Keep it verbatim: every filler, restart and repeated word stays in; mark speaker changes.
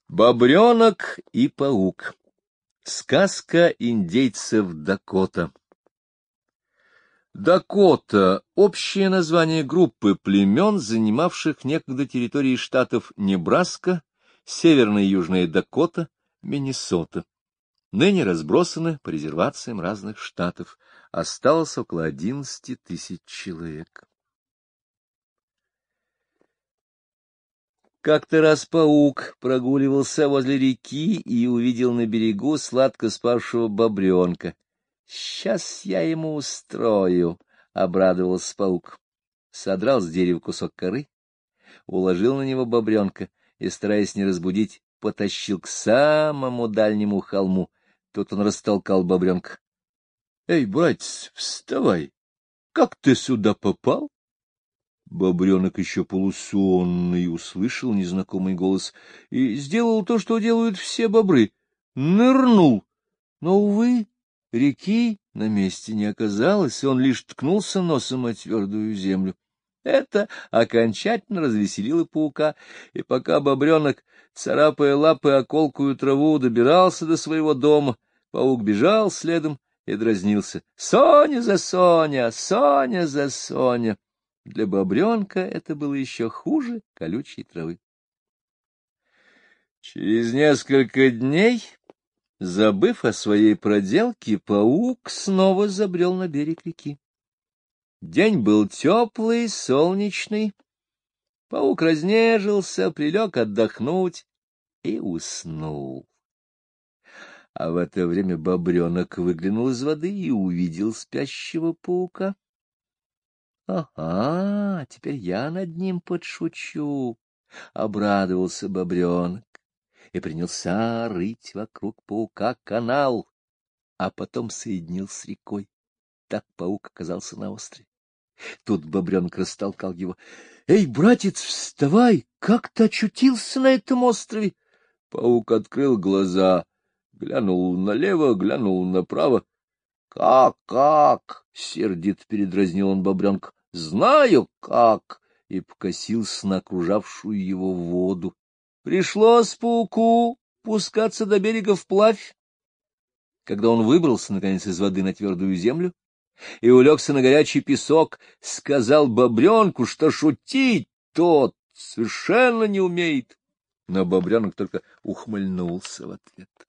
Speaker 1: Бобренок и паук. Сказка индейцев Дакота. Дакота — общее название группы племен, занимавших некогда территории штатов Небраска, Северная и Южная Дакота, Миннесота. Ныне разбросаны по резервациям разных штатов. Осталось около одиннадцати тысяч человек. Как-то раз паук прогуливался возле реки и увидел на берегу сладко спавшего бобренка. — Сейчас я ему устрою, — обрадовался паук. Содрал с дерева кусок коры, уложил на него бобренка и, стараясь не разбудить, потащил к самому дальнему холму. Тут он растолкал бобренка. — Эй, братец, вставай! Как ты сюда попал? Бобренок, еще полусонный, услышал незнакомый голос и сделал то, что делают все бобры — нырнул. Но, увы, реки на месте не оказалось, и он лишь ткнулся носом о твердую землю. Это окончательно развеселило паука, и пока бобренок, царапая лапой о колкую траву, добирался до своего дома, паук бежал следом и дразнился: «Соня за Соня! Соня за Соня!» Для бобренка это было еще хуже колючей травы. Через несколько дней, забыв о своей проделке, паук снова забрел на берег реки. День был теплый, солнечный. Паук разнежился, прилег отдохнуть и уснул. А в это время бобренок выглянул из воды и увидел спящего паука. — Ага, теперь я над ним подшучу, — обрадовался бобренок и принялся рыть вокруг паука канал, а потом соединил с рекой. Так паук оказался на острове. Тут бобренок растолкал его. — Эй, братец, вставай! Как ты очутился на этом острове? Паук открыл глаза, глянул налево, глянул направо. — Как, как? — сердито передразнил он бобренка. — Знаю, как! И покосился на окружавшую его воду. Пришлось пауку пускаться до берега вплавь. Когда он выбрался, наконец, из воды на твердую землю и улегся на горячий песок, сказал бобренку, что шутить тот совершенно не умеет. Но бобренок только ухмыльнулся в ответ.